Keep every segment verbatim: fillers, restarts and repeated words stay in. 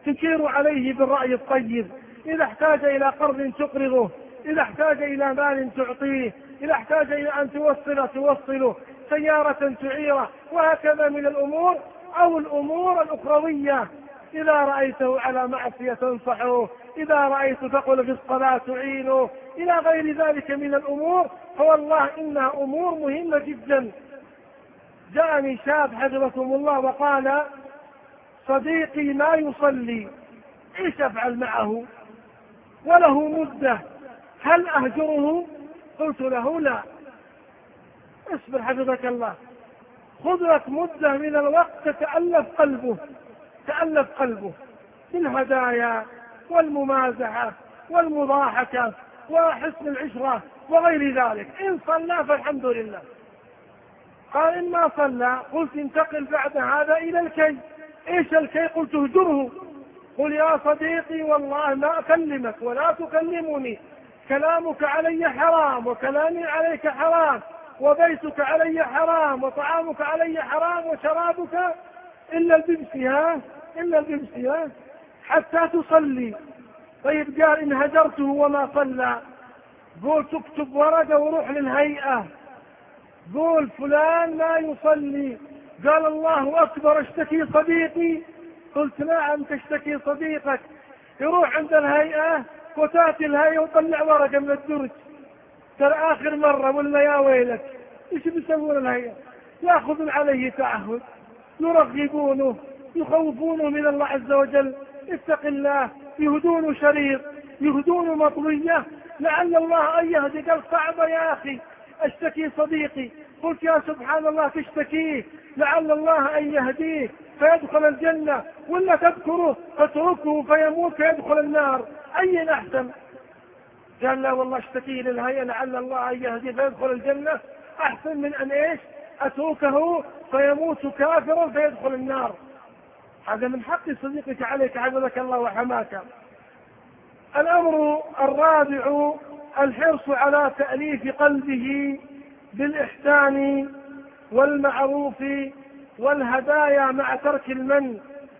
تشير عليه بالرأي الطيب، إذا احتاج إلى قرض تقرضه، إذا احتاج إلى مال تعطيه، إذا احتاج إلى أن توصل توصله، سيارة تعيره، وهكذا من الأمور. أو الأمور الأخروية، إذا رأيته على معصية تنصحه، إذا رأيت تقول في الصلاة تعينه، إلى غير ذلك من الأمور. فوالله إنها أمور مهمة جدا. جاءني شاب حفظكم الله وقال: صديقي ما يصلي، ايش افعل معه وله مدة، هل اهجره؟ قلت له: لا، اصبر حفظك الله، خذ لك مدة من الوقت تتألف قلبه تألف قلبه بالهدايا والممازحة والمضاحكة وحسن العشرة وغير ذلك. إن صلى فالحمد لله. قال: إن ما صلى، قلت: انتقل بعد هذا إلى الكي. إيش الكي؟ قلت: اهجره. قل: يا صديقي والله ما أكلمك ولا تكلمني، كلامك علي حرام وكلامي عليك حرام، وبيتك علي حرام وطعامك علي حرام وشرابك إلا البيبسي ها إلا البيبسي ها حتى تصلي. طيب قال: إن هجرته وما صلى، قول تكتب ورقة وروح للهيئة، قول فلان لا يصلي. قال: الله أكبر، اشتكي صديقي. قلت: نعم تشتكي صديقك. يروح عند الهيئة وتأتي الهيئة وطلع ورقة من الدرج، ترى آخر مرة ولا يا ويلك. إيش بيسوون الهيئة؟ يأخذون عليه تعهد، يرغبونه، يخوفونه من الله عز وجل، اتق الله، يهدون شريط، يهدون مطوية، لعل الله أن يهدي. قال: صعبة يا أخي، اشتكي صديقي. قلت: يا سبحان الله، تشتكيه لعل الله أن يهديه فيدخل الجنة، ولا تذكره فتركه فيموت فيدخل النار، أي أحسن؟ قال: لا والله اشتكيه للهيئة لعل الله أن يهديه فيدخل الجنة، أحسن من أن إيش أتركه فيموت كافرا فيدخل النار. هذا من حق صديقك عليك، حفظك الله وحماك. الأمر الرابع: الحرص على تأليف قلبه بالإحسان والمعروف والهدايا مع ترك المن.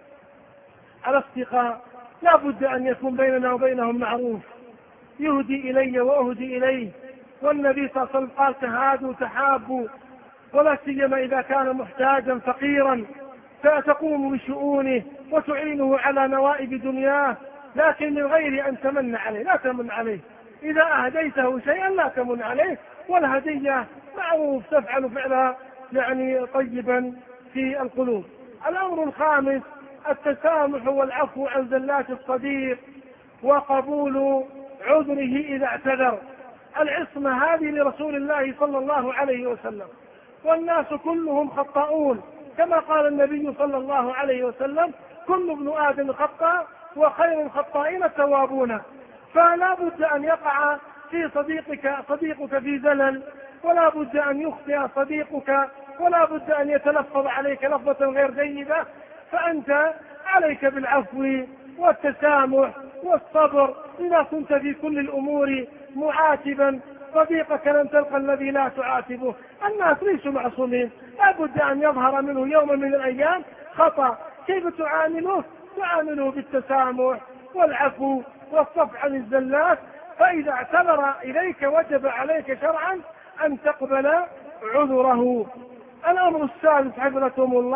الأصدقاء لا بد أن يكون بيننا وبينهم معروف، يهدي إلي وأهدي إليه، والنبي صلى الله عليه وسلم قال: تهادوا تحابوا، ولا سيما إذا كان محتاجا فقيرا فتقوم بشؤونه وتعينه على نوائب دنياه، لكن من غير أن تمن عليه. لا تمن عليه، إذا أهديته شيئا لا تمن عليه، والهدية معروف تفعل فعلها يعني طيبا في القلوب. الأمر الخامس: التسامح والعفو عن زلات الصديق وقبول عذره إذا اعتذر. العصمة هذه لرسول الله صلى الله عليه وسلم، والناس كلهم خطاؤون، كما قال النبي صلى الله عليه وسلم: كل ابن آدم خطاء وخير الخطائين التوابون. فلا بد أن يقع في صديقك صديقك في زلل، ولا بد أن يخطئ صديقك، ولا بد أن يتلفظ عليك لفظة غير جيدة، فأنت عليك بالعفو والتسامح والصبر. إذا كنت في كل الأمور معاتبا صديقك لن تلقى الذي لا تعاتبه. الناس ليسوا معصومين، لا بد أن يظهر منه يوم من الأيام خطأ. كيف تعامله؟ تعامله بالتسامح والعفو والصفح عن الزلات، فإذا اعتذر إليك وجب عليك شرعا أن تقبل عذره. الأمر الثالث حفظكم الله: